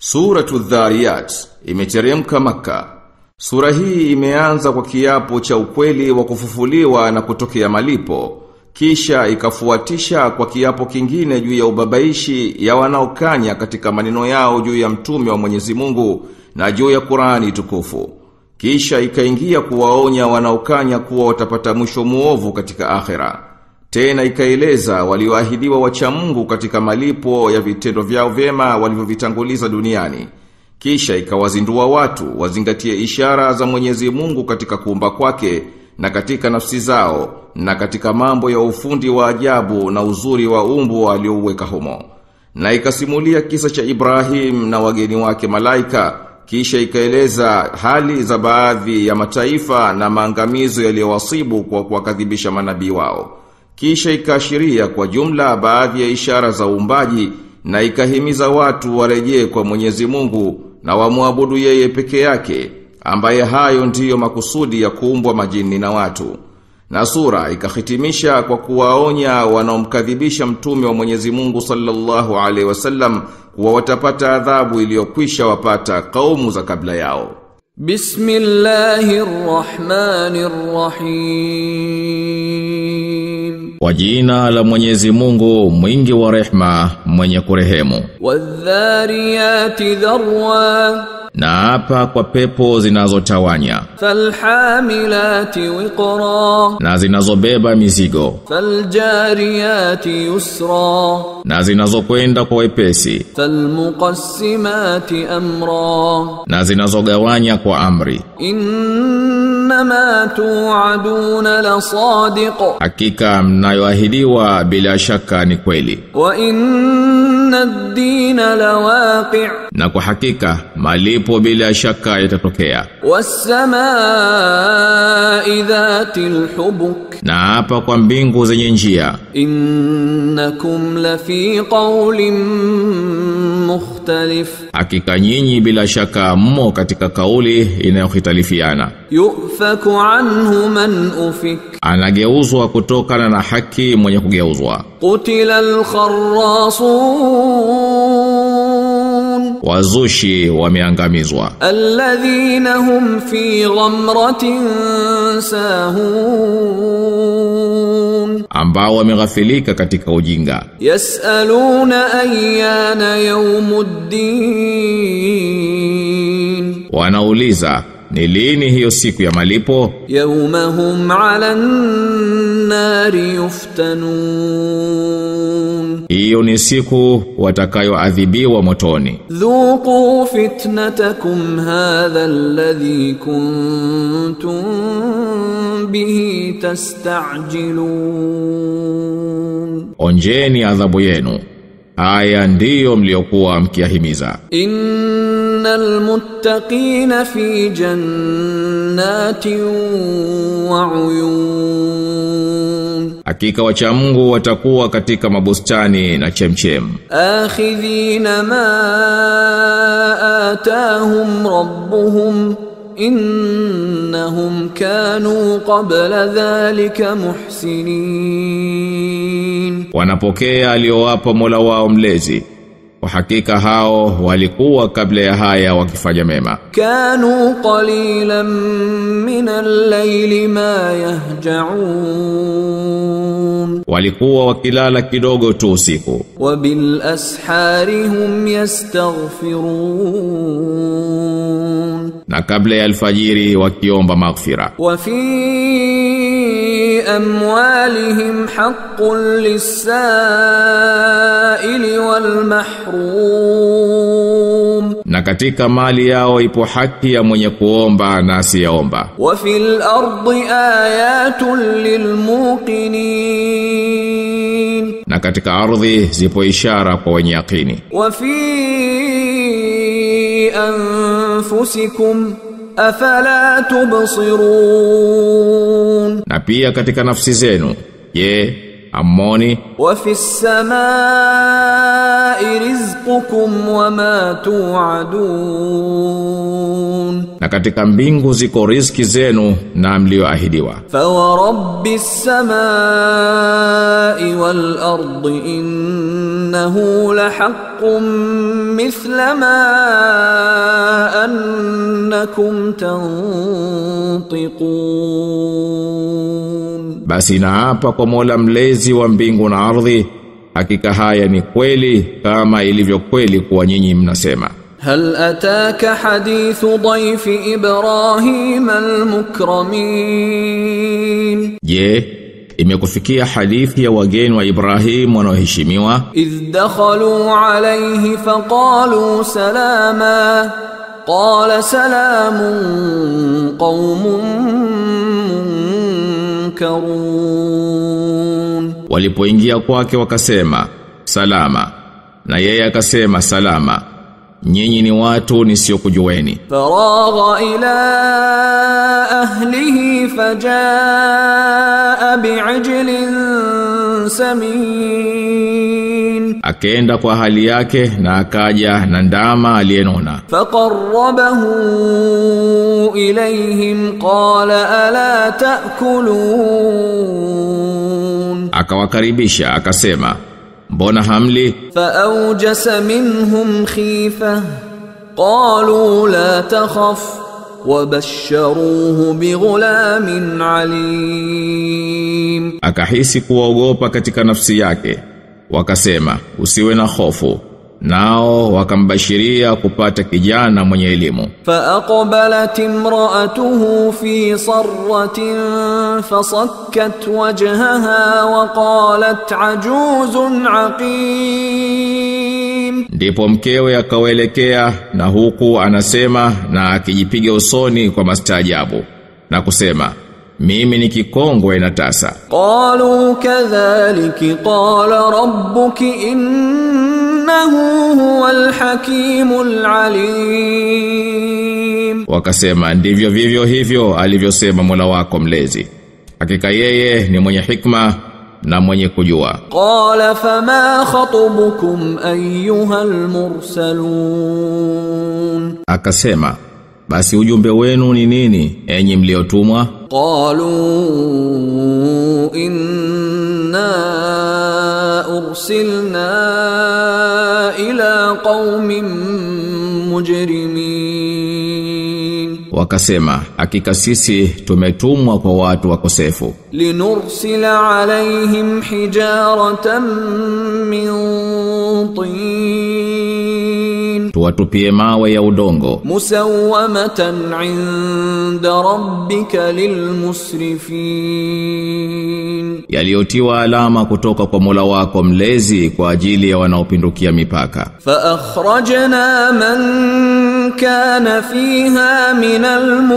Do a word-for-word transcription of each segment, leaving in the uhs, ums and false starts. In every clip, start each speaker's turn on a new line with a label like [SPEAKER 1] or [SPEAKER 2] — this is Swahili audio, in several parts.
[SPEAKER 1] Suratu Dhariyat imeteremka Makka. Sura hii imeanza kwa kiapo cha ukweli wa kufufuliwa na kutokea malipo, kisha ikafuatisha kwa kiapo kingine juu ya ubabaishi ya wanaokanya katika maneno yao juu ya mtume wa Mwenyezi Mungu na juu ya Qur'ani tukufu. Kisha ikaingia kuwaonya wanaokanya kuwa watapata mwisho muovu katika akhera. Tena ikaeleza walioahidiwa wacha Mungu katika malipo ya vitendo vyao vyema walivyovitanguliza duniani. Kisha ikawazindua watu wazingatie ishara za Mwenyezi Mungu katika kuumba kwake na katika nafsi zao na katika mambo ya ufundi wa ajabu na uzuri wa umbo aliouweka humo. Na ikasimulia kisa cha Ibrahim na wageni wake malaika. Kisha ikaeleza hali za baadhi ya mataifa na maangamizo yaliyowasibu kwa kuwakadhibisha manabii wao. Kisha ikaashiria kwa jumla baadhi ya ishara za uumbaji na ikahimiza watu warejee kwa Mwenyezi Mungu na wamwabudu yeye peke yake, ambaye hayo ndiyo makusudi ya kuumbwa majini na watu. Na sura ikahitimisha kwa kuwaonya wanaomkadhibisha mtume wa Mwenyezi Mungu sallallahu alaihi wasallam kuwa watapata adhabu iliyokwisha wapata kaumu za kabla yao.
[SPEAKER 2] Bismillahirrahmanirrahim.
[SPEAKER 3] Kwa jina la Mwenyezi Mungu mwingi wa rehema mwenye kurehemu.
[SPEAKER 2] Wadhariyati dharwa.
[SPEAKER 3] Na hapa kwa pepo zinazotawanya.
[SPEAKER 2] Falhamilati wiqra.
[SPEAKER 3] Na zinazobeba mizigo.
[SPEAKER 2] Faljariyati yusra.
[SPEAKER 3] Na zinazokwenda kwa wepesi.
[SPEAKER 2] Falmuqassimati amra.
[SPEAKER 3] Na zinazogawanya kwa amri.
[SPEAKER 2] Innama tu'aduna la sadiq.
[SPEAKER 3] Hakika mnayoahidiwa bila shaka ni kweli.
[SPEAKER 2] Wa inna ad-dina lawaqi'.
[SPEAKER 3] Na kwa hakika malipo bila shaka yatatokea.
[SPEAKER 2] Was-samaa'i dhatil hubuk.
[SPEAKER 3] Na hapa kwa mbingu zenye njia.
[SPEAKER 2] Innakum la fi qawlin mukhtalif.
[SPEAKER 3] Hakika nyinyi bila shaka mmo katika kauli inayokhitalifiana.
[SPEAKER 2] Yufaku anhu man ufik.
[SPEAKER 3] Anageuzwa kutokana na haki mwenye kugeuzwa.
[SPEAKER 2] Qutila al-kharrasun.
[SPEAKER 3] Wazushi wameangamizwa.
[SPEAKER 2] Alladhina hum fi ghamratin sahun.
[SPEAKER 3] Ambao wameghafilika katika ujinga.
[SPEAKER 2] Yasaluna ayyana yawmuddin.
[SPEAKER 3] Wanauliza ni lini hiyo siku ya malipo?
[SPEAKER 2] Yawmahum 'alan nari yuftanun.
[SPEAKER 3] Hiyo ni siku watakayoadhibiwa motoni.
[SPEAKER 2] Dhuqu fitnatakum hadha alladhi kuntum bihi tasta'jilun.
[SPEAKER 3] Onjeni adhabu yenu. Haya ndiyo mliokuwa mkiahimiza.
[SPEAKER 2] Innal muttaqina fi jannatin wa uyun.
[SPEAKER 3] Hakika wacha Mungu watakuwa katika mabustani na chemchem.
[SPEAKER 2] Akhidhina ma atahum rabbuhum. Innahum kanu qabla dhalika muhsinin.
[SPEAKER 3] Wanapokea aliyowapa Mola wao mlezi. Kwa hakika hao walikuwa kabla ya haya wakifanya mema.
[SPEAKER 2] Kanu qalilan min al-layli ma yahja'un.
[SPEAKER 3] Walikuwa wakilala kidogo tu usiku.
[SPEAKER 2] Wa bil ashari hum yastaghfirun.
[SPEAKER 3] Na kabla ya alfajiri wakiomba maghfira.
[SPEAKER 2] Wa fi amwalihim haqqun lis-sa'ili wal mahrum.
[SPEAKER 3] Na katika mali yao ipo haki ya mwenye kuomba na asiyeomba.
[SPEAKER 2] Wa fil ardi ayatun lilmuqinin.
[SPEAKER 3] Na katika ardhi zipo ishara kwa wenye yakini.
[SPEAKER 2] Wa fi anfusikum afala tubsirun.
[SPEAKER 3] Na pia katika nafsi zenu, je, amoni?
[SPEAKER 2] Wa fis samaa'i rizqukum wama tu'adun,
[SPEAKER 3] na katika mbingu ziko riziki zenu na mlioahidiwa.
[SPEAKER 2] fa wa rabbis samai wal ardi innahu lahaqqun mithla ma annakum tantiqun,
[SPEAKER 3] basi naapa kwa Mola mlezi wa mbingu na ardhi, hakika haya ni kweli kama ilivyo kweli kuwa nyinyi mnasema.
[SPEAKER 2] هل أتاك حديث ضيف إبراهيم المكرمين
[SPEAKER 3] Je, imekufikia hadithi ya wageni wa Ibrahim wanaoheshimiwa?
[SPEAKER 2] إذ دخلوا عليه فقالوا سلاما قال سلام قوم منكرون,
[SPEAKER 3] Walipoingia kwake wakasema salama, na yeye akasema salama, nyinyi ni watu nisiokujueni.
[SPEAKER 2] فرغ إلى أهله فجاء بعجل سمين,
[SPEAKER 3] Akaenda kwa hali yake na akaja na ndama aliyenona.
[SPEAKER 2] فقربه إليهم قال ألا تأكلون,
[SPEAKER 3] Akawakaribisha akasema, mbona hamli?
[SPEAKER 2] فأوجس منهم خيفة قالوا لا تخف وبشروه بغلام عليم.
[SPEAKER 3] Akahisi kuogopa katika nafsi yake, wakasema usiwe na hofu, nao wakambashiria kupata kijana mwenye elimu.
[SPEAKER 2] فأقبلت امرأته في صرة فصكت وجهها وقالت عجوز عقيم,
[SPEAKER 3] Ndipo mkewe akawaelekea na huku anasema na akijipiga usoni kwa mastaajabu na kusema, mimi ni kikongwe na tasa.
[SPEAKER 2] قالوا كذلك قال ربك إنه هو الحكيم العليم,
[SPEAKER 3] Wakasema ndivyo vivyo hivyo alivyosema Mola wako mlezi, hakika yeye ni mwenye hikma na mwenye kujua.
[SPEAKER 2] قال فما خطبكم أيها المرسلون,
[SPEAKER 3] Akasema basi ujumbe wenu ni nini enyi mliotumwa?
[SPEAKER 2] قالوا إنا أرسلنا إلى قوم مجرمين,
[SPEAKER 3] Wakasema hakika sisi tumetumwa kwa watu wakosefu,
[SPEAKER 2] لنرسل عليهم حجارة من طين
[SPEAKER 3] tuwatupie mawe ya udongo,
[SPEAKER 2] مسومة عند ربك للمسرفين,
[SPEAKER 3] yaliyotiwa alama kutoka kwa Mola wako mlezi kwa ajili ya wanaopindukia mipaka.
[SPEAKER 2] فأخرجنا من كان فيها من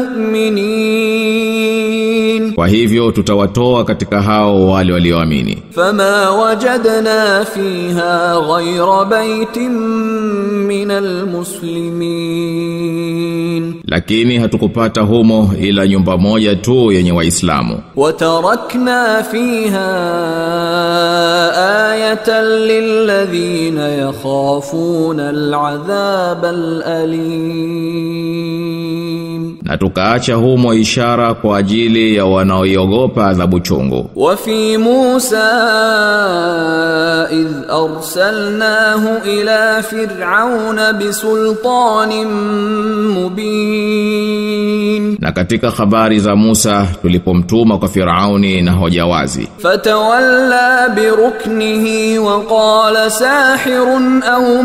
[SPEAKER 2] المؤمنين,
[SPEAKER 3] Kwa hivyo tutawatoa katika hao wale walioamini.
[SPEAKER 2] فما وجدنا فيها غير بيت من المسلمين,
[SPEAKER 3] Lakini hatukupata humo ila nyumba moja tu yenye Waislamu.
[SPEAKER 2] وتركنا فيها آية للذين يخافون العذاب الأليم,
[SPEAKER 3] Na tukaacha humo ishara kwa ajili ya wanaoiogopa adhabu chungu.
[SPEAKER 2] وفي موسى إذ أرسلناه إلى فرعون بسلطان مبين,
[SPEAKER 3] Na katika habari za Musa tulipomtuma kwa Firauni na hoja wazi,
[SPEAKER 2] فتولى بركنه وقال ساحر أو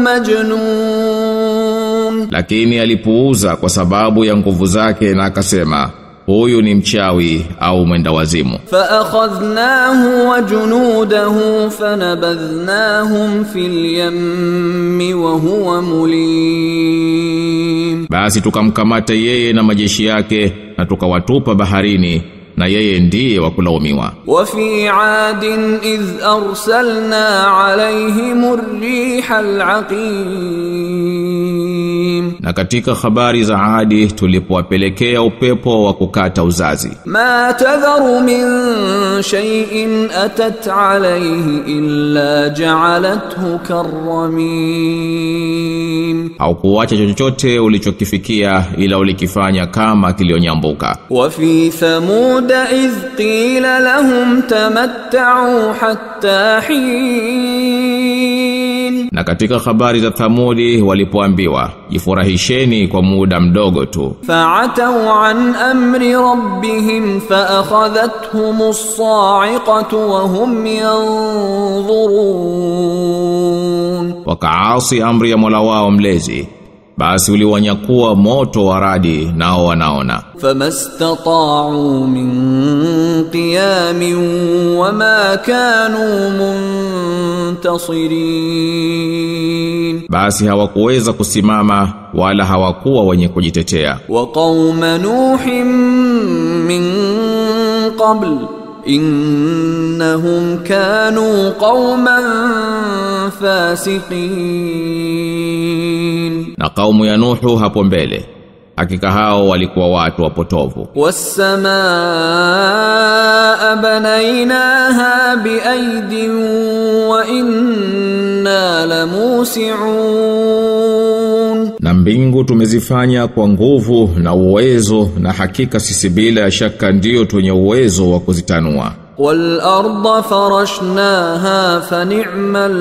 [SPEAKER 2] مجنون,
[SPEAKER 3] lakini alipuuza kwa sababu ya nguvu zake na akasema huyu ni mchawi au mwenda wazimu.
[SPEAKER 2] فأخذناه وجنوده فنبذناهم في اليم وهو مليم,
[SPEAKER 3] Basi tukamkamata yeye na majeshi yake na tukawatupa baharini na yeye ndiye wa kulaumiwa.
[SPEAKER 2] وفي عاد إذ أرسلنا عليهم الريح العقيم,
[SPEAKER 3] Na Na katika habari za Adi tulipowapelekea upepo wa kukata uzazi.
[SPEAKER 2] Ma tadharu min shay'in atat alayhi illa ja'alathu karramin.
[SPEAKER 3] Haukuacha chochote ulichokifikia ila ulikifanya kama kilionyambuka.
[SPEAKER 2] Wa fi thamud idh qila lahum tamatta'u hatta hin.
[SPEAKER 3] Na katika habari za Thamudi walipoambiwa jifurahisheni kwa muda mdogo tu.
[SPEAKER 2] Fa'atau an amri rabbihim fa'akhadhathum as-sa'iqatu wa hum yanzurun.
[SPEAKER 3] Wakaasi amri ya Mola wao mlezi, basi uliwanyakuwa moto wa radi nao wanaona.
[SPEAKER 2] Famastata'u min qiyamin wama kanu muntasirin.
[SPEAKER 3] Basi hawakuweza kusimama wala hawakuwa wenye kujitetea.
[SPEAKER 2] Wa qauma nuhin min qabl innahum kanu qauman fasiqin.
[SPEAKER 3] Na kaumu ya Nuhu hapo mbele, hakika hao walikuwa watu wapotovu.
[SPEAKER 2] Was-samaa banaynaha biaydin wa inna lamusi'un.
[SPEAKER 3] Na mbingu tumezifanya kwa nguvu na uwezo, na hakika sisi bila shaka ndio tunye uwezo wa kuzitanua.
[SPEAKER 2] Wal-ardha farashnaha fa ni'mal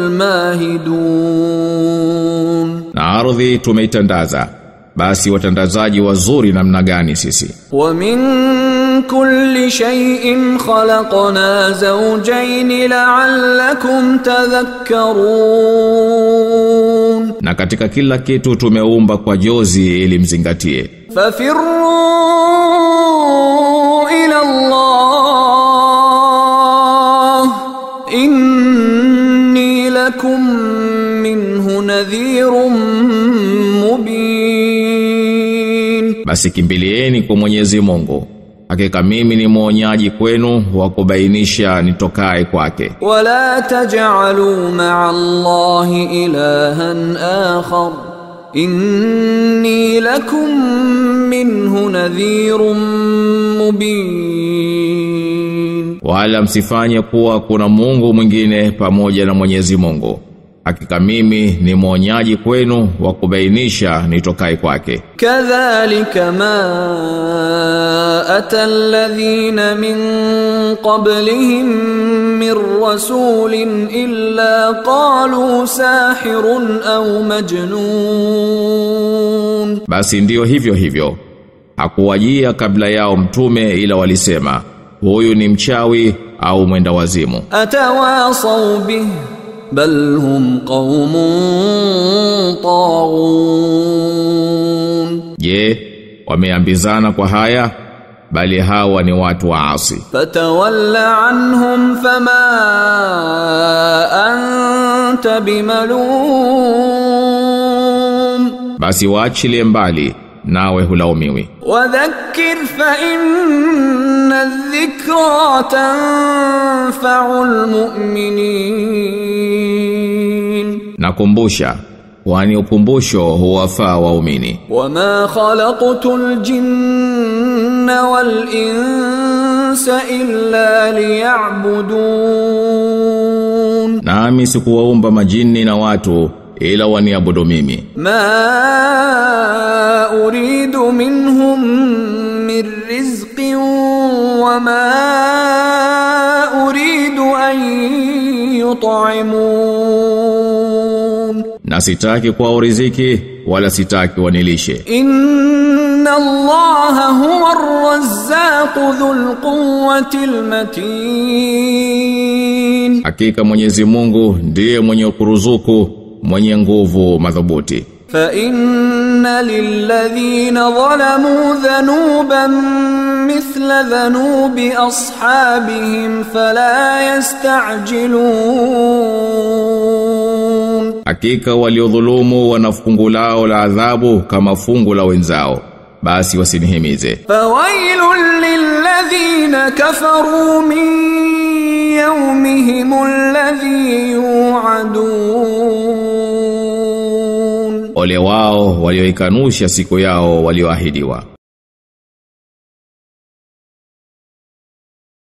[SPEAKER 2] mahidun.
[SPEAKER 3] Na ardhi tumeitandaza, basi watandazaji wazuri namna gani sisi.
[SPEAKER 2] Wa min kulli shay'in khalaqna zawjayn la'allakum tadhakkarun.
[SPEAKER 3] Na katika kila kitu tumeumba kwa jozi ili mzingatie.
[SPEAKER 2] Fafirru ila Allah inni lakum minhu nadhirun mubin.
[SPEAKER 3] Basi kimbilieni kwa Mwenyezi Mungu, hakika mimi ni mwonyaji kwenu wa kubainisha nitokae kwake.
[SPEAKER 2] Wala taj'alu ma'a Allahi ilahan akhar inni lakum minhu nadhirun mubin.
[SPEAKER 3] Wala msifanye kuwa kuna Mungu mwingine pamoja na Mwenyezi Mungu, hakika mimi ni mwonyaji kwenu wa kubainisha nitokae kwake.
[SPEAKER 2] Kadhalika ma atal ladhina min qablihim min rasulin illa qalu sahirun au majnun.
[SPEAKER 3] Basi ndio hivyo hivyo, hakuwajia kabla yao mtume ila walisema huyu ni mchawi au mwenda wazimu.
[SPEAKER 2] Atawasaw bih bal hum qaumun taghun.
[SPEAKER 3] Je, wameambizana kwa haya? Bali hawa ni watu waasi.
[SPEAKER 2] Fatawalla anhum fama anta bimalum.
[SPEAKER 3] Basi waachilie mbali, nawe hulaumiwi.
[SPEAKER 2] Wadhakkir fa inna adh-dhikra tanfa'ul mu'minin.
[SPEAKER 3] Nakumbusha, kwani ukumbusho huwafaa waumini.
[SPEAKER 2] Wama khalaqtul jinna wal insa illa liya'budun.
[SPEAKER 3] Nami sikuwaumba majini na watu ila waniabudu mimi.
[SPEAKER 2] Ma uridu minhum min rizqin wama uridu an yut'imun.
[SPEAKER 3] Na sitaki kwa riziki wala sitaki wanilishe.
[SPEAKER 2] Inna Allaha huwa ar-razzaqu dhul quwwati al-matin.
[SPEAKER 3] Hakika Mwenyezi Mungu ndiye mwenye kuruzuku, mwenye nguvu madhubuti.
[SPEAKER 2] Fa inna lilladhina zalamu dhanuban mithla dhanubi ashabihim fala yasta'jilun.
[SPEAKER 3] Hakika waliodhulumu wana fungu lao la adhabu kama fungu la wenzao, basi wasinihimize.
[SPEAKER 2] Fawailul lilladhina kafaru min yawmihim alladhi yu'adun.
[SPEAKER 3] Ole wao walioikanusha siku yao walioahidiwa.